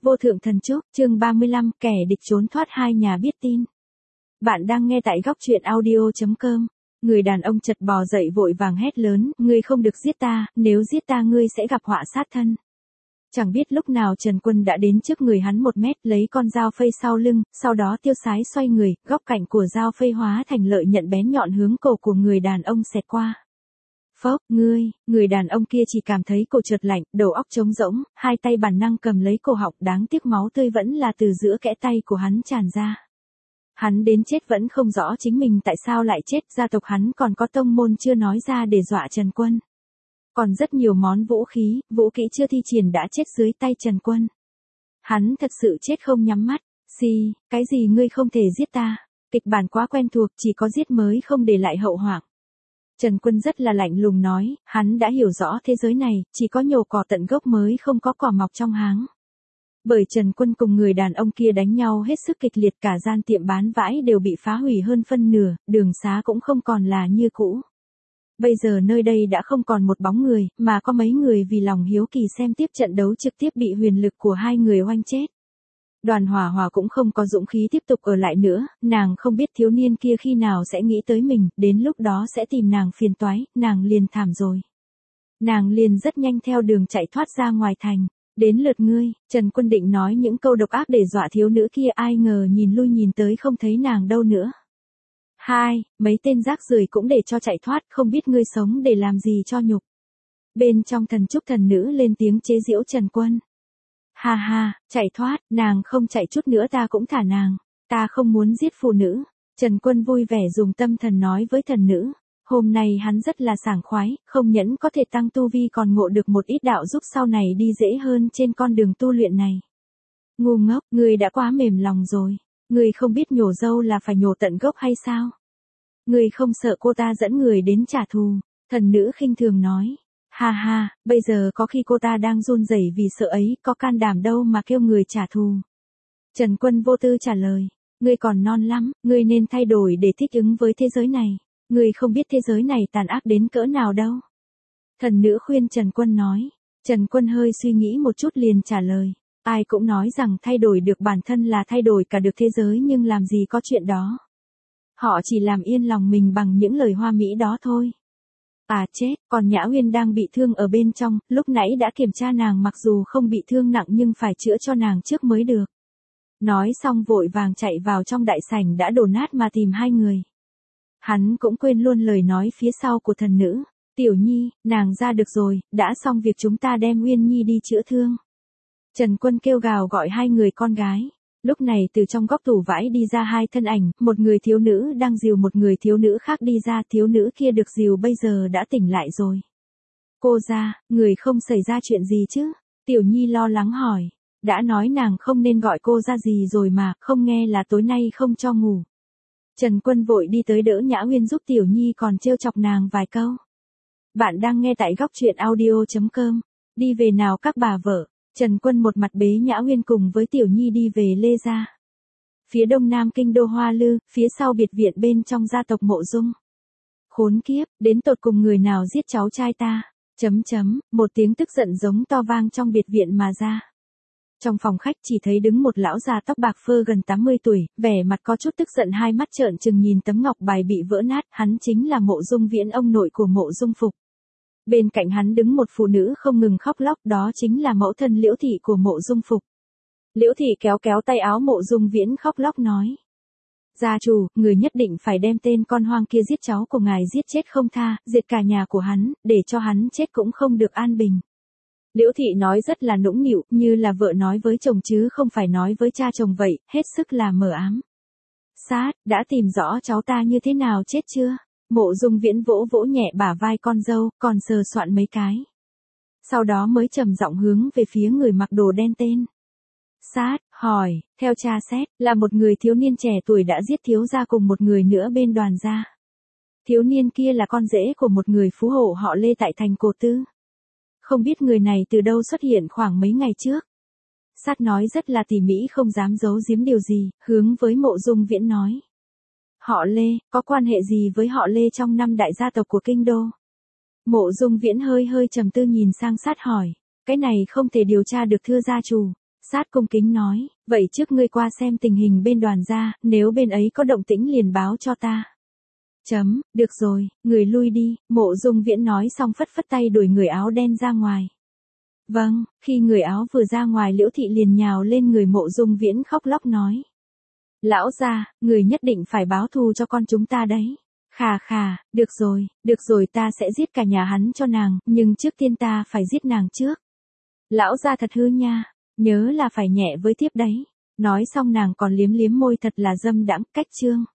Vô thượng thần chúc, chương 35, kẻ địch trốn thoát hai nhà biết tin. Bạn đang nghe tại góc truyện audio.com. Người đàn ông chợt bò dậy vội vàng hét lớn, ngươi không được giết ta, nếu giết ta ngươi sẽ gặp họa sát thân. Chẳng biết lúc nào Trần Quân đã đến trước người hắn 1 mét, lấy con dao phây sau lưng, sau đó tiêu sái xoay người, góc cạnh của dao phây hóa thành lợi nhận bén nhọn hướng cổ của người đàn ông xẹt qua. Phốc, người đàn ông kia chỉ cảm thấy cổ chợt lạnh, đầu óc trống rỗng, hai tay bản năng cầm lấy cổ họng, đáng tiếc máu tươi vẫn là từ giữa kẽ tay của hắn tràn ra. Hắn đến chết vẫn không rõ chính mình tại sao lại chết, gia tộc hắn còn có tông môn chưa nói ra để dọa Trần Quân. Còn rất nhiều món vũ khí, vũ kỹ chưa thi triển đã chết dưới tay Trần Quân. Hắn thật sự chết không nhắm mắt, cái gì ngươi không thể giết ta, kịch bản quá quen thuộc, chỉ có giết mới không để lại hậu hoạn. Trần Quân rất là lạnh lùng nói, hắn đã hiểu rõ thế giới này, chỉ có nhổ cỏ tận gốc mới không có cỏ mọc trong háng. Bởi Trần Quân cùng người đàn ông kia đánh nhau hết sức kịch liệt, cả gian tiệm bán vải đều bị phá hủy hơn phân nửa, đường xá cũng không còn là như cũ. Bây giờ nơi đây đã không còn một bóng người, mà có mấy người vì lòng hiếu kỳ xem tiếp trận đấu trực tiếp bị huyền lực của hai người oanh chết. Đoàn Hòa Hòa cũng không có dũng khí tiếp tục ở lại nữa, nàng không biết thiếu niên kia khi nào sẽ nghĩ tới mình, đến lúc đó sẽ tìm nàng phiền toái, nàng liền thảm rồi. Nàng liền rất nhanh theo đường chạy thoát ra ngoài thành. Đến lượt ngươi, Trần Quân định nói những câu độc ác để dọa thiếu nữ kia, ai ngờ nhìn lui nhìn tới không thấy nàng đâu nữa. Mấy tên rác rưởi cũng để cho chạy thoát, không biết ngươi sống để làm gì cho nhục. Bên trong thần trúc thần nữ lên tiếng chế giễu Trần Quân. Chạy thoát, nàng không chạy chút nữa ta cũng thả nàng, ta không muốn giết phụ nữ. Trần Quân vui vẻ dùng tâm thần nói với thần nữ. Hôm nay hắn rất là sảng khoái, không nhẫn có thể tăng tu vi còn ngộ được một ít đạo giúp sau này đi dễ hơn trên con đường tu luyện này. Ngu ngốc, ngươi đã quá mềm lòng rồi, ngươi không biết nhổ dâu là phải nhổ tận gốc hay sao? Ngươi không sợ cô ta dẫn người đến trả thù, thần nữ khinh thường nói. Bây giờ có khi cô ta đang run rẩy vì sợ ấy, có can đảm đâu mà kêu người trả thù. Trần Quân vô tư trả lời, ngươi còn non lắm, ngươi nên thay đổi để thích ứng với thế giới này. Ngươi không biết thế giới này tàn ác đến cỡ nào đâu. Thần nữ khuyên Trần Quân nói. Trần Quân hơi suy nghĩ một chút liền trả lời. Ai cũng nói rằng thay đổi được bản thân là thay đổi cả được thế giới, nhưng làm gì có chuyện đó. Họ chỉ làm yên lòng mình bằng những lời hoa mỹ đó thôi. Chết, còn Nhã Uyên đang bị thương ở bên trong, lúc nãy đã kiểm tra nàng mặc dù không bị thương nặng nhưng phải chữa cho nàng trước mới được. Nói xong vội vàng chạy vào trong đại sảnh đã đổ nát mà tìm hai người. Hắn cũng quên luôn lời nói phía sau của thần nữ. Tiểu Nhi, nàng ra được rồi, đã xong việc chúng ta đem Uyên Nhi đi chữa thương. Trần Quân kêu gào gọi hai người con gái. Lúc này từ trong góc tủ vải đi ra hai thân ảnh, một người thiếu nữ đang dìu một người thiếu nữ khác đi ra, thiếu nữ kia được dìu bây giờ đã tỉnh lại rồi. Cô ra, người không xảy ra chuyện gì chứ? Tiểu Nhi lo lắng hỏi. Đã nói nàng không nên gọi cô ra gì rồi mà, không nghe là tối nay không cho ngủ. Trần Quân vội đi tới đỡ Nhã Uyên giúp Tiểu Nhi còn trêu chọc nàng vài câu. Bạn đang nghe tại góc truyện audio.com. Đi về nào các bà vợ. Trần Quân một mặt bế Nhã Uyên cùng với Tiểu Nhi đi về Lê gia. Phía đông nam kinh đô Hoa Lư, phía sau biệt viện bên trong gia tộc Mộ Dung. Khốn kiếp, đến tột cùng người nào giết cháu trai ta? Một tiếng tức giận giống to vang trong biệt viện mà ra. Trong phòng khách chỉ thấy đứng một lão già tóc bạc phơ gần 80 tuổi, vẻ mặt có chút tức giận, hai mắt trợn trừng nhìn tấm ngọc bài bị vỡ nát, hắn chính là Mộ Dung Viễn, ông nội của Mộ Dung Phục. Bên cạnh hắn đứng một phụ nữ không ngừng khóc lóc, đó chính là mẫu thân Liễu thị của Mộ Dung Phục. Liễu thị kéo kéo tay áo Mộ Dung Viễn khóc lóc nói. Gia chủ, người nhất định phải đem tên con hoang kia giết cháu của ngài giết chết không tha, diệt cả nhà của hắn, để cho hắn chết cũng không được an bình. Liễu thị nói rất là nũng nịu, như là vợ nói với chồng chứ không phải nói với cha chồng vậy, hết sức là mờ ám. Đã tìm rõ cháu ta như thế nào chết chưa? Mộ Dung Viễn vỗ vỗ nhẹ bả vai con dâu, còn sờ soạn mấy cái. Sau đó mới trầm giọng hướng về phía người mặc đồ đen tên. Hỏi, theo cha xét, là một người thiếu niên trẻ tuổi đã giết thiếu gia cùng một người nữa bên đoàn gia. Thiếu niên kia là con rể của một người phú hộ họ Lê tại thành Cổ Tư. Không biết người này từ đâu xuất hiện khoảng mấy ngày trước. Nói rất là tỉ mỉ không dám giấu giếm điều gì, hướng với Mộ Dung Viễn nói. Họ Lê, có quan hệ gì với họ Lê trong 5 đại gia tộc của kinh đô? Mộ Dung Viễn hơi trầm tư nhìn sang hỏi. Cái này không thể điều tra được thưa gia chủ. Sát cung kính nói, vậy trước ngươi qua xem tình hình bên đoàn gia, nếu bên ấy có động tĩnh liền báo cho ta. Được rồi, người lui đi, Mộ Dung Viễn nói xong phất phất tay đuổi người áo đen ra ngoài. Vâng, khi người áo vừa ra ngoài Liễu Thị liền nhào lên người Mộ Dung Viễn khóc lóc nói. Lão gia, người nhất định phải báo thù cho con chúng ta đấy. Khà, được rồi ta sẽ giết cả nhà hắn cho nàng, nhưng trước tiên ta phải giết nàng trước. Lão gia thật hư nha, nhớ là phải nhẹ với tiếp đấy. Nói xong nàng còn liếm liếm môi thật là dâm đãng, cách chương.